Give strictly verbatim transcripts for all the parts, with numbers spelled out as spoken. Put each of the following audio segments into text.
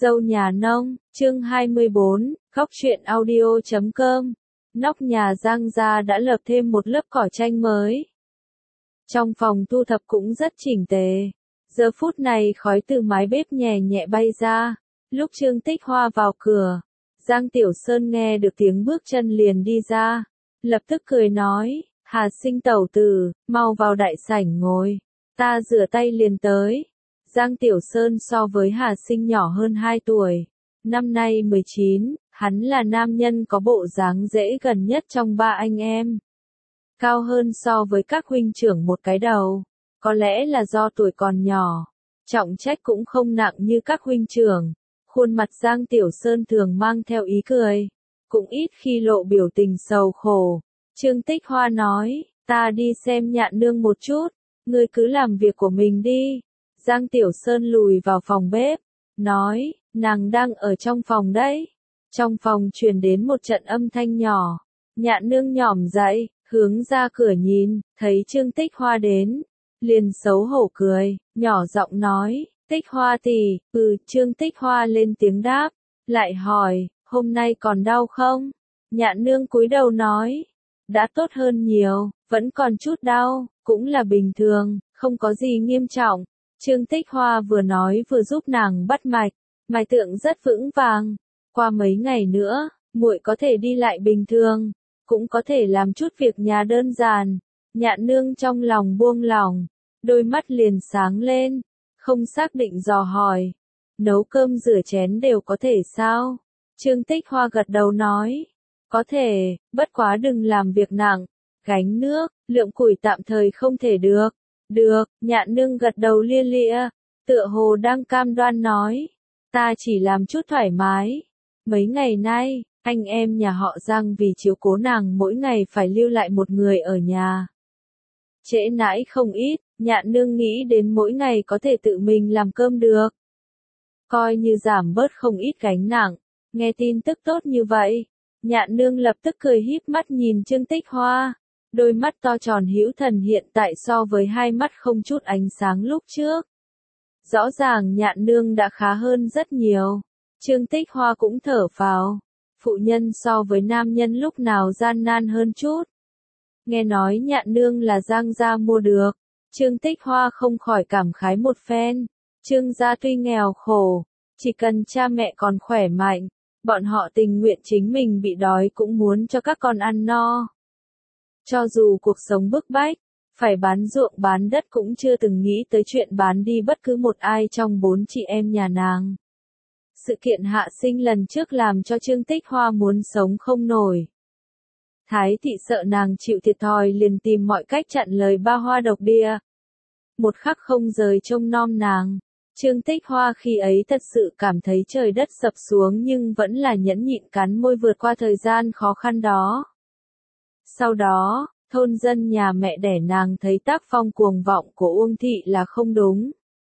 Dâu nhà nông, chương hai mươi bốn, khóc chuyện audio chấm com. Nóc nhà Giang gia đã lợp thêm một lớp cỏ tranh mới. Trong phòng thu thập cũng rất chỉnh tề. Giờ phút này khói từ mái bếp nhẹ nhẹ bay ra. Lúc Trương Tích Hoa vào cửa, Giang Tiểu Sơn nghe được tiếng bước chân liền đi ra. Lập tức cười nói, Hà Sinh tẩu tử, mau vào đại sảnh ngồi. Ta rửa tay liền tới. Giang Tiểu Sơn so với Hà Sinh nhỏ hơn hai tuổi. Năm nay mười chín, hắn là nam nhân có bộ dáng dễ gần nhất trong ba anh em. Cao hơn so với các huynh trưởng một cái đầu. Có lẽ là do tuổi còn nhỏ. Trọng trách cũng không nặng như các huynh trưởng. Khuôn mặt Giang Tiểu Sơn thường mang theo ý cười. Cũng ít khi lộ biểu tình sầu khổ. Trương Tích Hoa nói, ta đi xem Nhạn nương một chút. Ngươi cứ làm việc của mình đi. Giang Tiểu Sơn lùi vào phòng bếp, nói, nàng đang ở trong phòng đấy. Trong phòng truyền đến một trận âm thanh nhỏ. Nhạn nương nhỏm dậy, hướng ra cửa nhìn, thấy Trương Tích Hoa đến. Liền xấu hổ cười, nhỏ giọng nói, Tích Hoa tỷ, ừ, Trương Tích Hoa lên tiếng đáp. Lại hỏi, hôm nay còn đau không? Nhạn nương cúi đầu nói, đã tốt hơn nhiều, vẫn còn chút đau, cũng là bình thường, không có gì nghiêm trọng. Trương Tích Hoa vừa nói vừa giúp nàng bắt mạch, mạch tượng rất vững vàng. Qua mấy ngày nữa, muội có thể đi lại bình thường, cũng có thể làm chút việc nhà đơn giản. Nhạn nương trong lòng buông lỏng, đôi mắt liền sáng lên, không xác định dò hỏi, nấu cơm rửa chén đều có thể sao? Trương Tích Hoa gật đầu nói, có thể, bất quá đừng làm việc nặng, gánh nước, lượng củi tạm thời không thể được. Được, Nhạn nương gật đầu lia lịa, tựa hồ đang cam đoan nói, ta chỉ làm chút thoải mái. Mấy ngày nay, anh em nhà họ Giang vì chiếu cố nàng mỗi ngày phải lưu lại một người ở nhà. Trễ nãi không ít, Nhạn nương nghĩ đến mỗi ngày có thể tự mình làm cơm được. Coi như giảm bớt không ít gánh nặng, nghe tin tức tốt như vậy. Nhạn nương lập tức cười híp mắt nhìn Trương Tích Hoa. Đôi mắt to tròn hữu thần hiện tại so với hai mắt không chút ánh sáng lúc trước. Rõ ràng Nhạn nương đã khá hơn rất nhiều. Trương Tích Hoa cũng thở phào. Phụ nhân so với nam nhân lúc nào gian nan hơn chút. Nghe nói Nhạn nương là Giang gia mua được. Trương Tích Hoa không khỏi cảm khái một phen. Trương gia tuy nghèo khổ, chỉ cần cha mẹ còn khỏe mạnh, bọn họ tình nguyện chính mình bị đói cũng muốn cho các con ăn no. Cho dù cuộc sống bức bách, phải bán ruộng bán đất cũng chưa từng nghĩ tới chuyện bán đi bất cứ một ai trong bốn chị em nhà nàng. Sự kiện Hạ Sinh lần trước làm cho Trương Tích Hoa muốn sống không nổi. Thái thị sợ nàng chịu thiệt thòi liền tìm mọi cách chặn lời ba hoa độc địa. Một khắc không rời trông nom nàng. Trương Tích Hoa khi ấy thật sự cảm thấy trời đất sập xuống nhưng vẫn là nhẫn nhịn cắn môi vượt qua thời gian khó khăn đó. Sau đó, thôn dân nhà mẹ đẻ nàng thấy tác phong cuồng vọng của Uông thị là không đúng.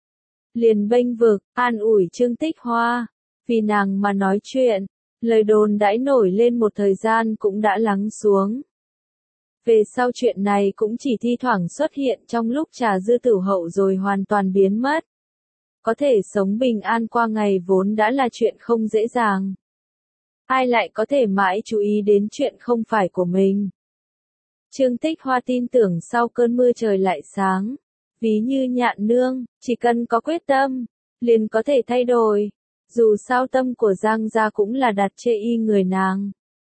Liền bênh vực, an ủi Trương Tích Hoa, vì nàng mà nói chuyện, lời đồn đãi nổi lên một thời gian cũng đã lắng xuống. Về sau chuyện này cũng chỉ thi thoảng xuất hiện trong lúc trà dư tử hậu rồi hoàn toàn biến mất. Có thể sống bình an qua ngày vốn đã là chuyện không dễ dàng. Ai lại có thể mãi chú ý đến chuyện không phải của mình. Trương Tích Hoa tin tưởng sau cơn mưa trời lại sáng. Ví như Nhạn nương, chỉ cần có quyết tâm, liền có thể thay đổi. Dù sao tâm của Giang gia cũng là đặt chê y người nàng.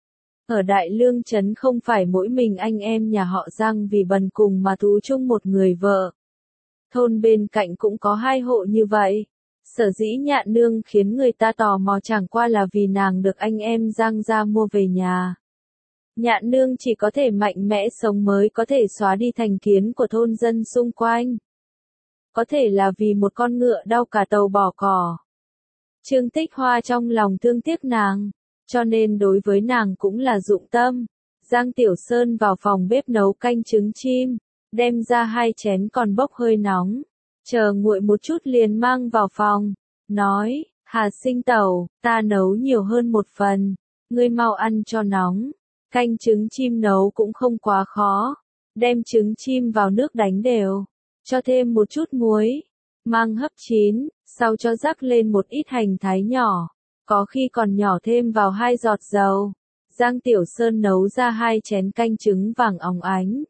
Ở Đại Lương Trấn không phải mỗi mình anh em nhà họ Giang vì bần cùng mà thú chung một người vợ. Thôn bên cạnh cũng có hai hộ như vậy. Sở dĩ Nhạn nương khiến người ta tò mò chẳng qua là vì nàng được anh em Giang gia mua về nhà. Nhạn nương chỉ có thể mạnh mẽ sống mới có thể xóa đi thành kiến của thôn dân xung quanh. Có thể là vì một con ngựa đau cả tàu bỏ cỏ. Trương Tích Hoa trong lòng thương tiếc nàng, cho nên đối với nàng cũng là dụng tâm. Giang Tiểu Sơn vào phòng bếp nấu canh trứng chim, đem ra hai chén còn bốc hơi nóng. Chờ nguội một chút liền mang vào phòng, nói, Hà Sinh tẩu, ta nấu nhiều hơn một phần, ngươi mau ăn cho nóng. Canh trứng chim nấu cũng không quá khó, đem trứng chim vào nước đánh đều, cho thêm một chút muối, mang hấp chín, sau cho rắc lên một ít hành thái nhỏ, có khi còn nhỏ thêm vào hai giọt dầu. Giang Tiểu Sơn nấu ra hai chén canh trứng vàng óng ánh.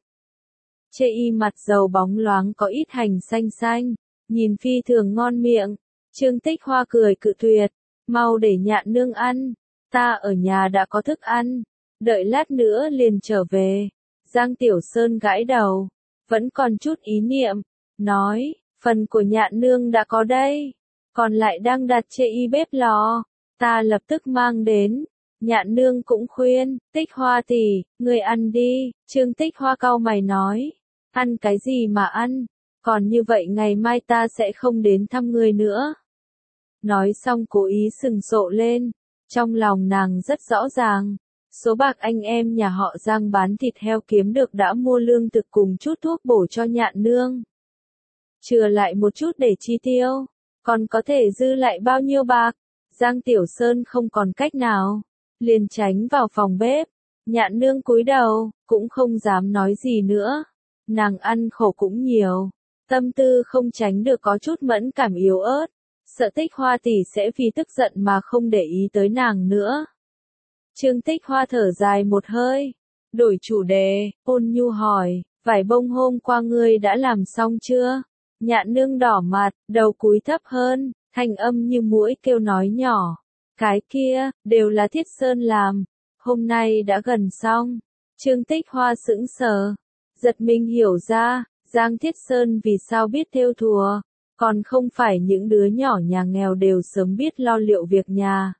Chê y mặt dầu bóng loáng có ít hành xanh xanh, nhìn phi thường ngon miệng. Trương Tích Hoa cười cự tuyệt, mau để Nhạn nương ăn, ta ở nhà đã có thức ăn, đợi lát nữa liền trở về. Giang Tiểu Sơn gãi đầu, vẫn còn chút ý niệm, nói, phần của Nhạn nương đã có đây, còn lại đang đặt chê y bếp lò, ta lập tức mang đến. Nhạn nương cũng khuyên, Tích Hoa tỷ, ngươi ăn đi. Trương Tích Hoa cau mày nói, ăn cái gì mà ăn, còn như vậy ngày mai ta sẽ không đến thăm ngươi nữa. Nói xong cố ý sừng sộ lên, trong lòng nàng rất rõ ràng, số bạc anh em nhà họ Giang bán thịt heo kiếm được đã mua lương thực cùng chút thuốc bổ cho Nhạn nương. Chừa lại một chút để chi tiêu, còn có thể dư lại bao nhiêu bạc. Giang Tiểu Sơn không còn cách nào, liền tránh vào phòng bếp. Nhạn nương cúi đầu, cũng không dám nói gì nữa. Nàng ăn khổ cũng nhiều, tâm tư không tránh được có chút mẫn cảm yếu ớt, sợ Tích Hoa tỷ sẽ vì tức giận mà không để ý tới nàng nữa. Trương Tích Hoa thở dài một hơi, đổi chủ đề, ôn nhu hỏi, vải bông hôm qua ngươi đã làm xong chưa? Nhạn nương đỏ mặt, đầu cúi thấp hơn, thanh âm như muỗi kêu nói nhỏ, cái kia, đều là Thiết Sơn làm, hôm nay đã gần xong. Trương Tích Hoa sững sờ, giật mình hiểu ra, Giang Thiết Sơn vì sao biết thêu thùa, còn không phải những đứa nhỏ nhà nghèo đều sớm biết lo liệu việc nhà.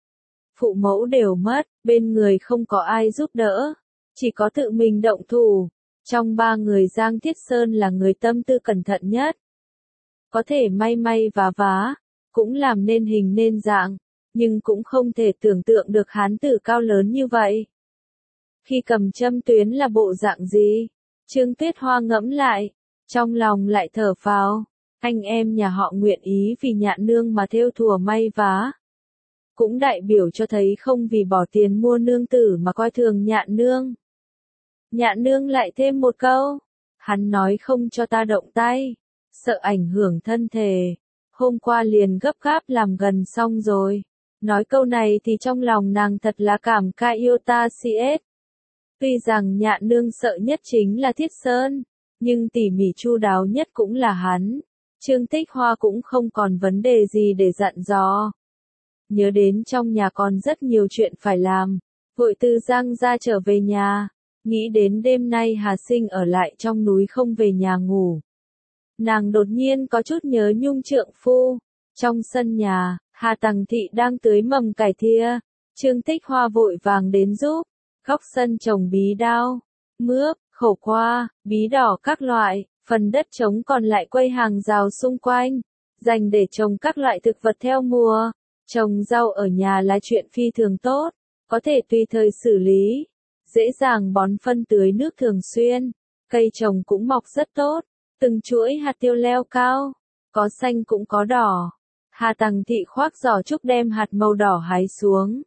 Phụ mẫu đều mất, bên người không có ai giúp đỡ, chỉ có tự mình động thủ. Trong ba người Giang Thiết Sơn là người tâm tư cẩn thận nhất. Có thể may may vá vá, cũng làm nên hình nên dạng, nhưng cũng không thể tưởng tượng được hán tử cao lớn như vậy. Khi cầm châm tuyến là bộ dạng gì? Trương Tuyết Hoa ngẫm lại, trong lòng lại thở phào, anh em nhà họ nguyện ý vì Nhạn nương mà thêu thùa may vá. Cũng đại biểu cho thấy không vì bỏ tiền mua nương tử mà coi thường Nhạn nương. Nhạn nương lại thêm một câu, hắn nói không cho ta động tay, sợ ảnh hưởng thân thể, hôm qua liền gấp gáp làm gần xong rồi. Nói câu này thì trong lòng nàng thật là cảm ca yêu ta si ết. Tuy rằng Nhạn nương sợ nhất chính là Thiết Sơn, nhưng tỉ mỉ chu đáo nhất cũng là hắn. Trương Tích Hoa cũng không còn vấn đề gì để dặn dò. Nhớ đến trong nhà còn rất nhiều chuyện phải làm, vội từ Giang ra trở về nhà, nghĩ đến đêm nay Hà Sinh ở lại trong núi không về nhà ngủ. Nàng đột nhiên có chút nhớ nhung trượng phu. Trong sân nhà, Hà Tằng Thị đang tưới mầm cải thìa, Trương Tích Hoa vội vàng đến giúp, góc sân trồng bí đao, mướp, khổ qua, bí đỏ các loại, phần đất trống còn lại quây hàng rào xung quanh, dành để trồng các loại thực vật theo mùa. Trồng rau ở nhà là chuyện phi thường tốt, có thể tùy thời xử lý, dễ dàng bón phân tưới nước thường xuyên, cây trồng cũng mọc rất tốt, từng chuỗi hạt tiêu leo cao, có xanh cũng có đỏ. Hà Tằng Thị khoác giỏ trúc đem hạt màu đỏ hái xuống.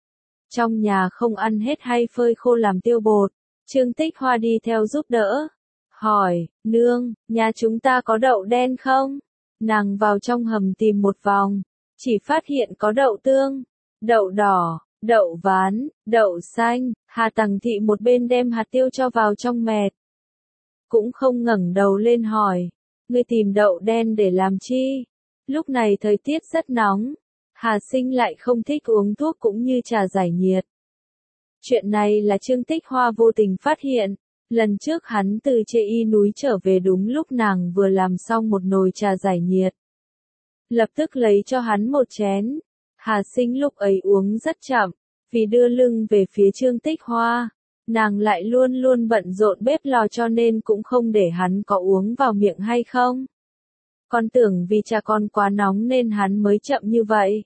Trong nhà không ăn hết hay phơi khô làm tiêu bột, Trương Tích Hoa đi theo giúp đỡ. Hỏi, nương, nhà chúng ta có đậu đen không? Nàng vào trong hầm tìm một vòng, chỉ phát hiện có đậu tương, đậu đỏ, đậu ván, đậu xanh. Hà Tằng Thị một bên đem hạt tiêu cho vào trong mẹt, cũng không ngẩng đầu lên hỏi, ngươi tìm đậu đen để làm chi? Lúc này thời tiết rất nóng, Hà Sinh lại không thích uống thuốc cũng như trà giải nhiệt. Chuyện này là Trương Tích Hoa vô tình phát hiện, lần trước hắn từ Chê Y núi trở về đúng lúc nàng vừa làm xong một nồi trà giải nhiệt. Lập tức lấy cho hắn một chén. Hà Sinh lúc ấy uống rất chậm, vì đưa lưng về phía Trương Tích Hoa, nàng lại luôn luôn bận rộn bếp lò cho nên cũng không để hắn có uống vào miệng hay không. Con tưởng vì trà con quá nóng nên hắn mới chậm như vậy.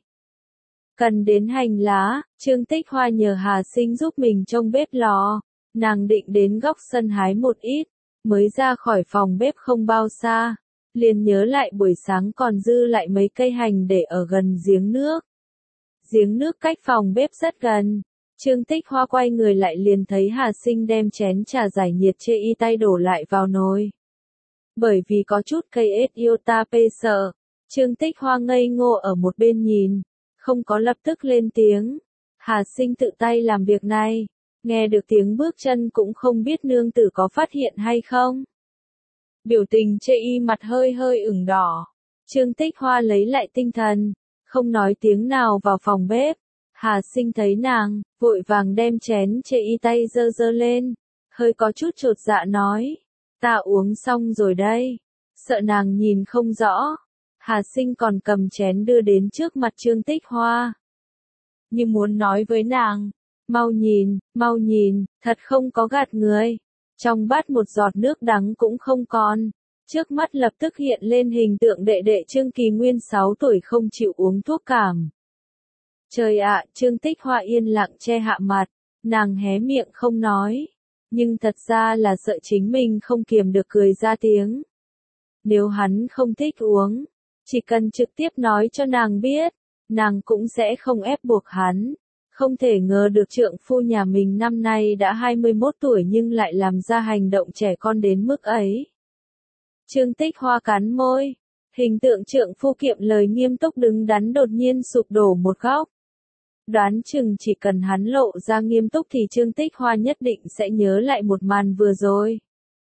Cần đến hành lá, Trương Tích Hoa nhờ Hà Sinh giúp mình trông bếp lò, nàng định đến góc sân hái một ít, mới ra khỏi phòng bếp không bao xa, liền nhớ lại buổi sáng còn dư lại mấy cây hành để ở gần giếng nước. Giếng nước cách phòng bếp rất gần, Trương Tích Hoa quay người lại liền thấy Hà Sinh đem chén trà giải nhiệt Chê Y tay đổ lại vào nồi. Bởi vì có chút cây ết yêu ta pê sợ, Trương Tích Hoa ngây ngô ở một bên nhìn, không có lập tức lên tiếng. Hà Sinh tự tay làm việc này, nghe được tiếng bước chân cũng không biết nương tử có phát hiện hay không. Biểu tình chê y mặt hơi hơi ửng đỏ. Trương Tích Hoa lấy lại tinh thần, không nói tiếng nào vào phòng bếp. Hà Sinh thấy nàng, vội vàng đem chén chê y tay dơ dơ lên, hơi có chút chột dạ nói, ta uống xong rồi đây. Sợ nàng nhìn không rõ, Hà Sinh còn cầm chén đưa đến trước mặt Trương Tích Hoa. Như muốn nói với nàng, mau nhìn, mau nhìn, thật không có gạt người. Trong bát một giọt nước đắng cũng không còn. Trước mắt lập tức hiện lên hình tượng đệ đệ Trương Kỳ Nguyên sáu tuổi không chịu uống thuốc cảm. Trời ạ, Trương Tích Hoa yên lặng che hạ mặt, nàng hé miệng không nói, nhưng thật ra là sợ chính mình không kiềm được cười ra tiếng. Nếu hắn không thích uống, chỉ cần trực tiếp nói cho nàng biết, nàng cũng sẽ không ép buộc hắn. Không thể ngờ được trượng phu nhà mình năm nay đã hai mươi mốt tuổi nhưng lại làm ra hành động trẻ con đến mức ấy. Trương Tích Hoa cắn môi, hình tượng trượng phu kiệm lời nghiêm túc đứng đắn đột nhiên sụp đổ một góc. Đoán chừng chỉ cần hắn lộ ra nghiêm túc thì Trương Tích Hoa nhất định sẽ nhớ lại một màn vừa rồi.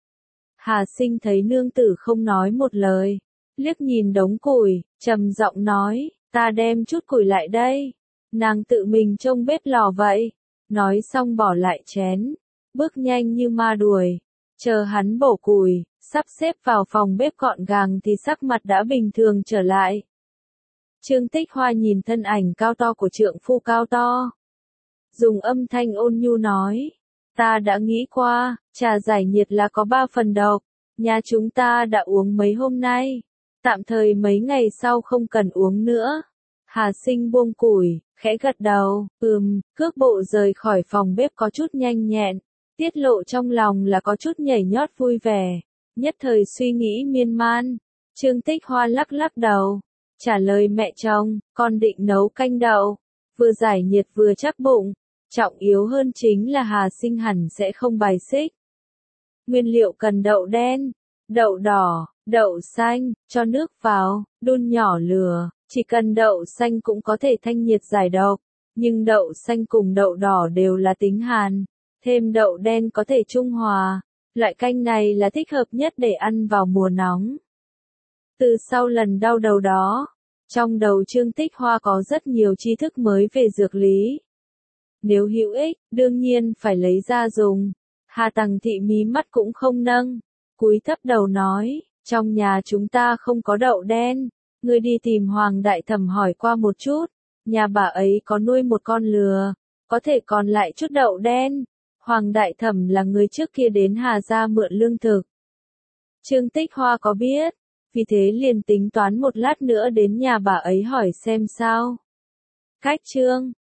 Hà Sinh thấy nương tử không nói một lời, liếc nhìn đống củi, trầm giọng nói, ta đem chút củi lại đây. Nàng tự mình trông bếp lò vậy. Nói xong bỏ lại chén, bước nhanh như ma đuổi. Chờ hắn bổ củi, sắp xếp vào phòng bếp gọn gàng thì sắc mặt đã bình thường trở lại. Trương Tích Hoa nhìn thân ảnh cao to của trượng phu cao to. Dùng âm thanh ôn nhu nói, ta đã nghĩ qua, trà giải nhiệt là có ba phần độc. Nhà chúng ta đã uống mấy hôm nay, tạm thời mấy ngày sau không cần uống nữa. Hà Sinh buông củi, khẽ gật đầu, ừm, cước bộ rời khỏi phòng bếp có chút nhanh nhẹn, tiết lộ trong lòng là có chút nhảy nhót vui vẻ, nhất thời suy nghĩ miên man. Trương Tích Hoa lắc lắc đầu, trả lời mẹ chồng, con định nấu canh đậu, vừa giải nhiệt vừa chắc bụng, trọng yếu hơn chính là Hà Sinh hẳn sẽ không bài xích. Nguyên liệu cần đậu đen, đậu đỏ, đậu xanh, cho nước vào, đun nhỏ lửa. Chỉ cần đậu xanh cũng có thể thanh nhiệt giải độc, nhưng đậu xanh cùng đậu đỏ đều là tính hàn, thêm đậu đen có thể trung hòa. Loại canh này là thích hợp nhất để ăn vào mùa nóng. Từ sau lần đau đầu đó, trong đầu Trương Tích Hoa có rất nhiều tri thức mới về dược lý. Nếu hữu ích, đương nhiên phải lấy ra dùng. Hà Tằng Thị mí mắt cũng không nâng, cúi thấp đầu nói, trong nhà chúng ta không có đậu đen. Ngươi đi tìm Hoàng Đại Thẩm hỏi qua một chút, nhà bà ấy có nuôi một con lừa, có thể còn lại chút đậu đen. Hoàng Đại Thẩm là người trước kia đến Hà gia mượn lương thực. Trương Tích Hoa có biết, vì thế liền tính toán một lát nữa đến nhà bà ấy hỏi xem sao. Cách chương